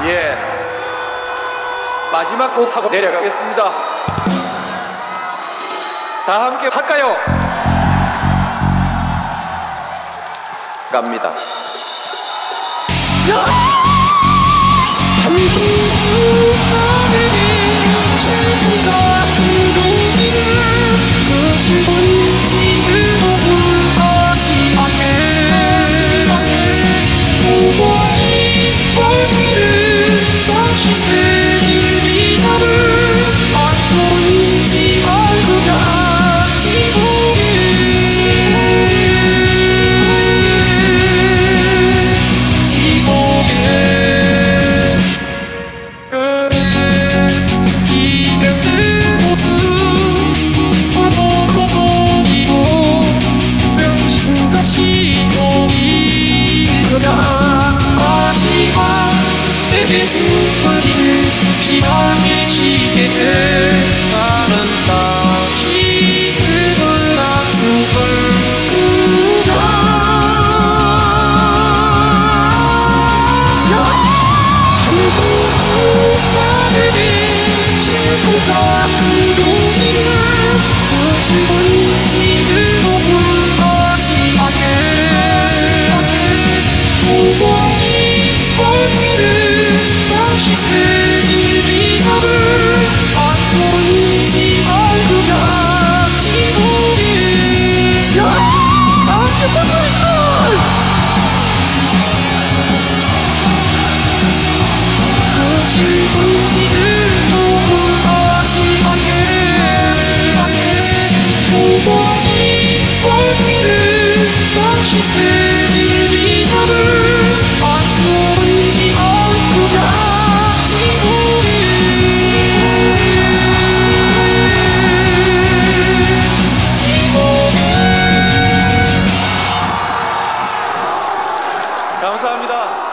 예, 마지막 곡 하고 내려가겠습니다. 다 함께 할까요? 갑니다. 피어질 시계를 나는 다시 늙으라 죽을구나. 나를 질투 같은 용기를 무슨 뭔지를 모를 것이 부모님 얼굴을 다시 새길 미소를 안보인지 얼굴 지우리. 그 슬픈지를 모를 것이 부모님 얼굴을 다시 새길 미소를 안보인지 얼굴 감사합니다.